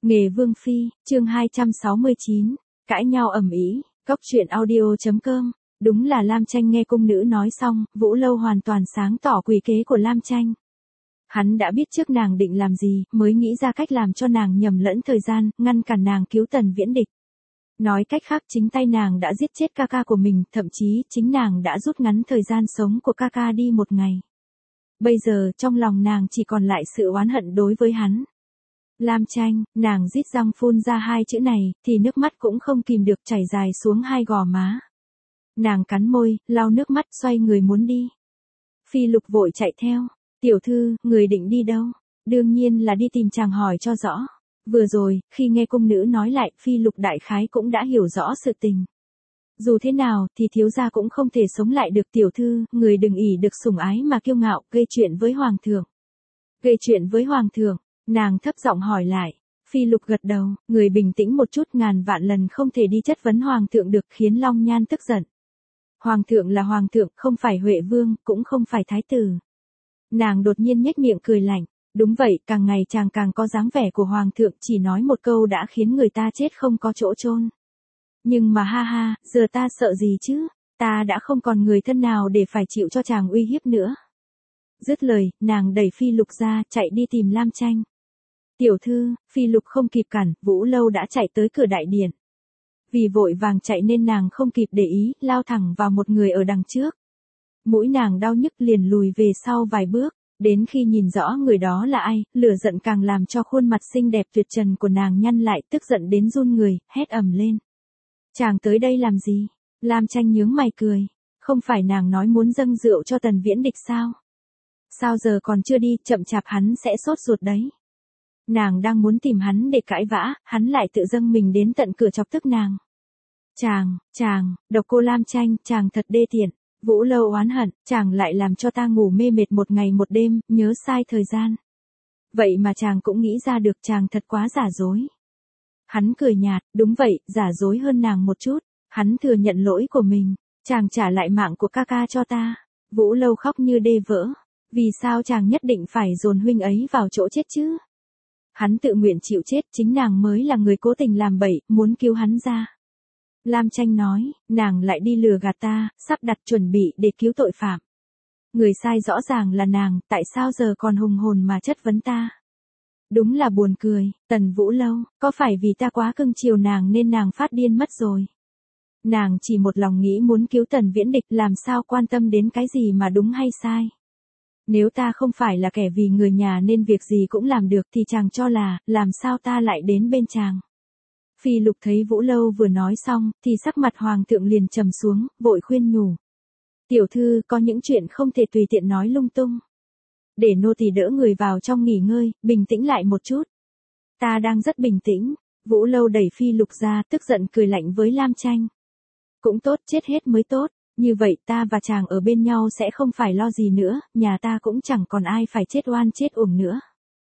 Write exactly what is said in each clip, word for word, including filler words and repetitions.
Nghề Vương Phi, chương hai trăm sáu mươi chín, cãi nhau ầm ĩ, cốc truyện audio chấm com. Đúng là Lam Tranh nghe cung nữ nói xong, Vũ Lâu hoàn toàn sáng tỏ quỷ kế của Lam Tranh. Hắn đã biết trước nàng định làm gì, mới nghĩ ra cách làm cho nàng nhầm lẫn thời gian, ngăn cản nàng cứu Tần Viễn địch. Nói cách khác chính tay nàng đã giết chết ca ca của mình, thậm chí chính nàng đã rút ngắn thời gian sống của ca ca đi một ngày. Bây giờ trong lòng nàng chỉ còn lại sự oán hận đối với hắn. Lam Tranh, nàng rít răng phun ra hai chữ này, thì nước mắt cũng không kìm được chảy dài xuống hai gò má. Nàng cắn môi, lau nước mắt xoay người muốn đi. Phi Lục vội chạy theo. Tiểu thư, người định đi đâu? Đương nhiên là đi tìm chàng hỏi cho rõ. Vừa rồi, khi nghe cung nữ nói lại, Phi Lục đại khái cũng đã hiểu rõ sự tình. Dù thế nào, thì thiếu gia cũng không thể sống lại được. Tiểu thư, người đừng ỷ được sủng ái mà kiêu ngạo, gây chuyện với hoàng thượng. Gây chuyện với hoàng thượng, nàng thấp giọng hỏi lại. Phi Lục gật đầu, người bình tĩnh một chút, ngàn vạn lần không thể đi chất vấn hoàng thượng được, khiến Long Nhan tức giận. Hoàng thượng là hoàng thượng, không phải Huệ Vương, cũng không phải thái tử. Nàng đột nhiên nhếch miệng cười lạnh. Đúng vậy, càng ngày chàng càng có dáng vẻ của hoàng thượng, chỉ nói một câu đã khiến người ta chết không có chỗ chôn. Nhưng mà ha ha, giờ ta sợ gì chứ? Ta đã không còn người thân nào để phải chịu cho chàng uy hiếp nữa. Dứt lời, nàng đẩy Phi Lục ra, chạy đi tìm Lam Tranh. Tiểu thư, Phi Lục không kịp cản, Vũ Lâu đã chạy tới cửa đại điện. Vì vội vàng chạy nên nàng không kịp để ý, lao thẳng vào một người ở đằng trước. Mũi nàng đau nhức liền lùi về sau vài bước, đến khi nhìn rõ người đó là ai, lửa giận càng làm cho khuôn mặt xinh đẹp tuyệt trần của nàng nhăn lại, tức giận đến run người, hét ầm lên. Chàng tới đây làm gì? Lam Tranh nhướng mày cười. Không phải nàng nói muốn dâng rượu cho Tần Viễn địch sao? Sao giờ còn chưa đi, chậm chạp hắn sẽ sốt ruột đấy. Nàng đang muốn tìm hắn để cãi vã, hắn lại tự dâng mình đến tận cửa chọc tức nàng. Chàng, chàng, độc cô Lam Tranh, chàng thật đê tiện. Vũ Lâu oán hận, chàng lại làm cho ta ngủ mê mệt một ngày một đêm, nhớ sai thời gian. Vậy mà chàng cũng nghĩ ra được, chàng thật quá giả dối. Hắn cười nhạt, đúng vậy, giả dối hơn nàng một chút. Hắn thừa nhận lỗi của mình, chàng trả lại mạng của ca ca cho ta. Vũ Lâu khóc như đê vỡ. Vì sao chàng nhất định phải dồn huynh ấy vào chỗ chết chứ? Hắn tự nguyện chịu chết, chính nàng mới là người cố tình làm bậy, muốn cứu hắn ra. Lam Tranh nói, nàng lại đi lừa gạt ta, sắp đặt chuẩn bị để cứu tội phạm. Người sai rõ ràng là nàng, tại sao giờ còn hùng hồn mà chất vấn ta? Đúng là buồn cười, Tần Vũ Lâu, có phải vì ta quá cưng chiều nàng nên nàng phát điên mất rồi? Nàng chỉ một lòng nghĩ muốn cứu Tần Viễn địch, làm sao quan tâm đến cái gì mà đúng hay sai? Nếu ta không phải là kẻ vì người nhà nên việc gì cũng làm được thì chàng cho là, làm sao ta lại đến bên chàng? Phi Lục thấy Vũ Lâu vừa nói xong, thì sắc mặt hoàng thượng liền trầm xuống, vội khuyên nhủ. Tiểu thư, có những chuyện không thể tùy tiện nói lung tung. Để nô tỳ đỡ người vào trong nghỉ ngơi, bình tĩnh lại một chút. Ta đang rất bình tĩnh. Vũ Lâu đẩy Phi Lục ra, tức giận cười lạnh với Lam Tranh. Cũng tốt, chết hết mới tốt. Như vậy ta và chàng ở bên nhau sẽ không phải lo gì nữa, nhà ta cũng chẳng còn ai phải chết oan chết uổng nữa.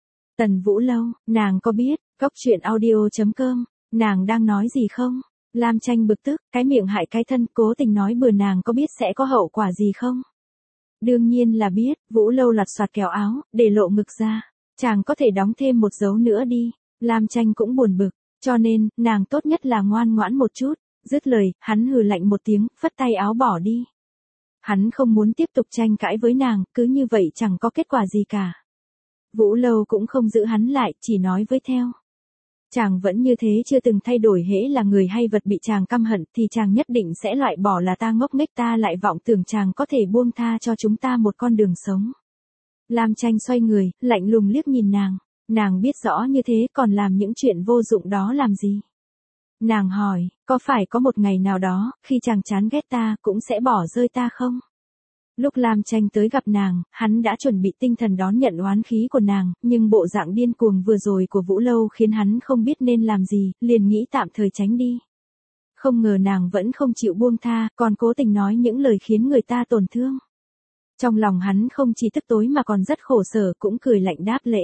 Tần Vũ Lâu, nàng có biết, cốc truyện audio chấm com, nàng đang nói gì không? Lam Tranh bực tức, cái miệng hại cái thân, cố tình nói bừa, nàng có biết sẽ có hậu quả gì không? Đương nhiên là biết. Vũ Lâu lật soạt kéo áo, để lộ ngực ra. Chàng có thể đóng thêm một dấu nữa đi. Lam Tranh cũng buồn bực, cho nên, nàng tốt nhất là ngoan ngoãn một chút. Dứt lời, hắn hừ lạnh một tiếng, phất tay áo bỏ đi. Hắn không muốn tiếp tục tranh cãi với nàng, cứ như vậy chẳng có kết quả gì cả. Vũ Lâu cũng không giữ hắn lại, chỉ nói với theo. Chàng vẫn như thế, chưa từng thay đổi, hễ là người hay vật bị chàng căm hận thì chàng nhất định sẽ loại bỏ, là ta ngốc nghếch, ta lại vọng tưởng chàng có thể buông tha cho chúng ta một con đường sống. Lam Tranh xoay người, lạnh lùng liếc nhìn nàng. Nàng biết rõ như thế còn làm những chuyện vô dụng đó làm gì? Nàng hỏi, có phải có một ngày nào đó, khi chàng chán ghét ta, cũng sẽ bỏ rơi ta không? Lúc Lam Tranh tới gặp nàng, hắn đã chuẩn bị tinh thần đón nhận oán khí của nàng, nhưng bộ dạng điên cuồng vừa rồi của Vũ Lâu khiến hắn không biết nên làm gì, liền nghĩ tạm thời tránh đi. Không ngờ nàng vẫn không chịu buông tha, còn cố tình nói những lời khiến người ta tổn thương. Trong lòng hắn không chỉ tức tối mà còn rất khổ sở, cũng cười lạnh đáp lễ.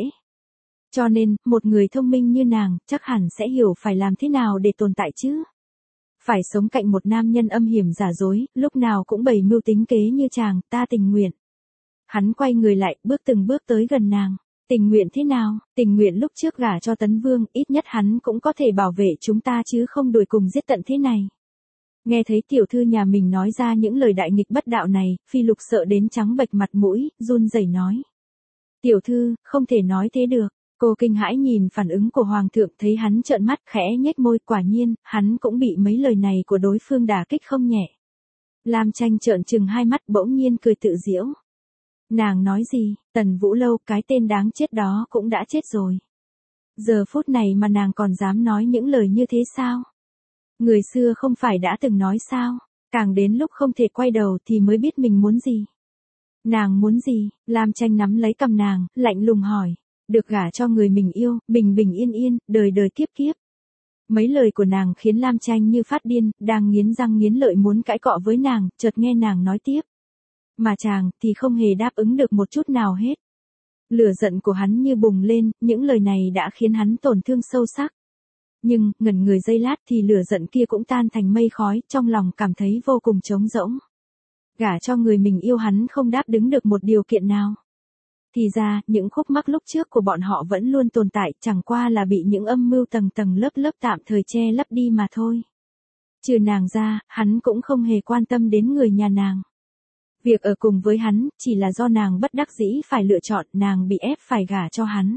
Cho nên, một người thông minh như nàng, chắc hẳn sẽ hiểu phải làm thế nào để tồn tại chứ. Phải sống cạnh một nam nhân âm hiểm giả dối, lúc nào cũng bày mưu tính kế như chàng, ta tình nguyện. Hắn quay người lại, bước từng bước tới gần nàng. Tình nguyện thế nào? Tình nguyện lúc trước gả cho Tấn Vương, ít nhất hắn cũng có thể bảo vệ chúng ta chứ không đuổi cùng giết tận thế này. Nghe thấy tiểu thư nhà mình nói ra những lời đại nghịch bất đạo này, Phi Lục sợ đến trắng bệch mặt mũi, run rẩy nói. Tiểu thư, không thể nói thế được. Cô kinh hãi nhìn phản ứng của Hoàng thượng, thấy hắn trợn mắt khẽ nhếch môi, quả nhiên, hắn cũng bị mấy lời này của đối phương đả kích không nhẹ. Lam Tranh trợn trừng hai mắt bỗng nhiên cười tự giễu. Nàng nói gì? Tần Vũ Lâu, cái tên đáng chết đó cũng đã chết rồi. Giờ phút này mà nàng còn dám nói những lời như thế sao? Người xưa không phải đã từng nói sao? Càng đến lúc không thể quay đầu thì mới biết mình muốn gì. Nàng muốn gì? Lam Tranh nắm lấy cằm nàng, lạnh lùng hỏi. Được gả cho người mình yêu, bình bình yên yên, đời đời kiếp kiếp. Mấy lời của nàng khiến Lam Tranh như phát điên, đang nghiến răng nghiến lợi muốn cãi cọ với nàng, chợt nghe nàng nói tiếp. Mà chàng thì không hề đáp ứng được một chút nào hết. Lửa giận của hắn như bùng lên, những lời này đã khiến hắn tổn thương sâu sắc. Nhưng, ngẩn người giây lát thì lửa giận kia cũng tan thành mây khói, trong lòng cảm thấy vô cùng trống rỗng. Gả cho người mình yêu hắn không đáp ứng được một điều kiện nào. Thì ra, những khúc mắc lúc trước của bọn họ vẫn luôn tồn tại, chẳng qua là bị những âm mưu tầng tầng lớp lớp tạm thời che lấp đi mà thôi. Trừ nàng ra, hắn cũng không hề quan tâm đến người nhà nàng. Việc ở cùng với hắn, chỉ là do nàng bất đắc dĩ phải lựa chọn, nàng bị ép phải gả cho hắn.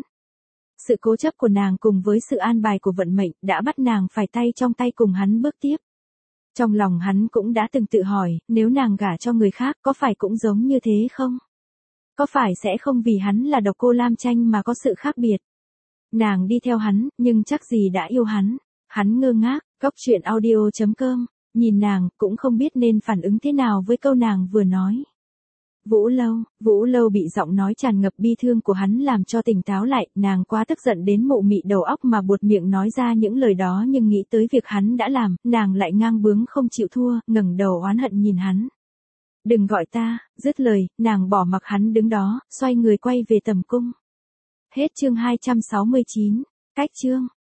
Sự cố chấp của nàng cùng với sự an bài của vận mệnh, đã bắt nàng phải tay trong tay cùng hắn bước tiếp. Trong lòng hắn cũng đã từng tự hỏi, nếu nàng gả cho người khác có phải cũng giống như thế không? Có phải sẽ không vì hắn là độc cô Lam Tranh mà có sự khác biệt? Nàng đi theo hắn, nhưng chắc gì đã yêu hắn. Hắn ngơ ngác, Cốc Truyện Audio chấm com, nhìn nàng, cũng không biết nên phản ứng thế nào với câu nàng vừa nói. Vũ Lâu, Vũ Lâu bị giọng nói tràn ngập bi thương của hắn làm cho tỉnh táo lại, nàng quá tức giận đến mụ mị đầu óc mà buột miệng nói ra những lời đó, nhưng nghĩ tới việc hắn đã làm, nàng lại ngang bướng không chịu thua, ngẩng đầu oán hận nhìn hắn. Đừng gọi ta, dứt lời, nàng bỏ mặc hắn đứng đó, xoay người quay về tầm cung. Hết chương hai trăm sáu mươi chín, cách chương.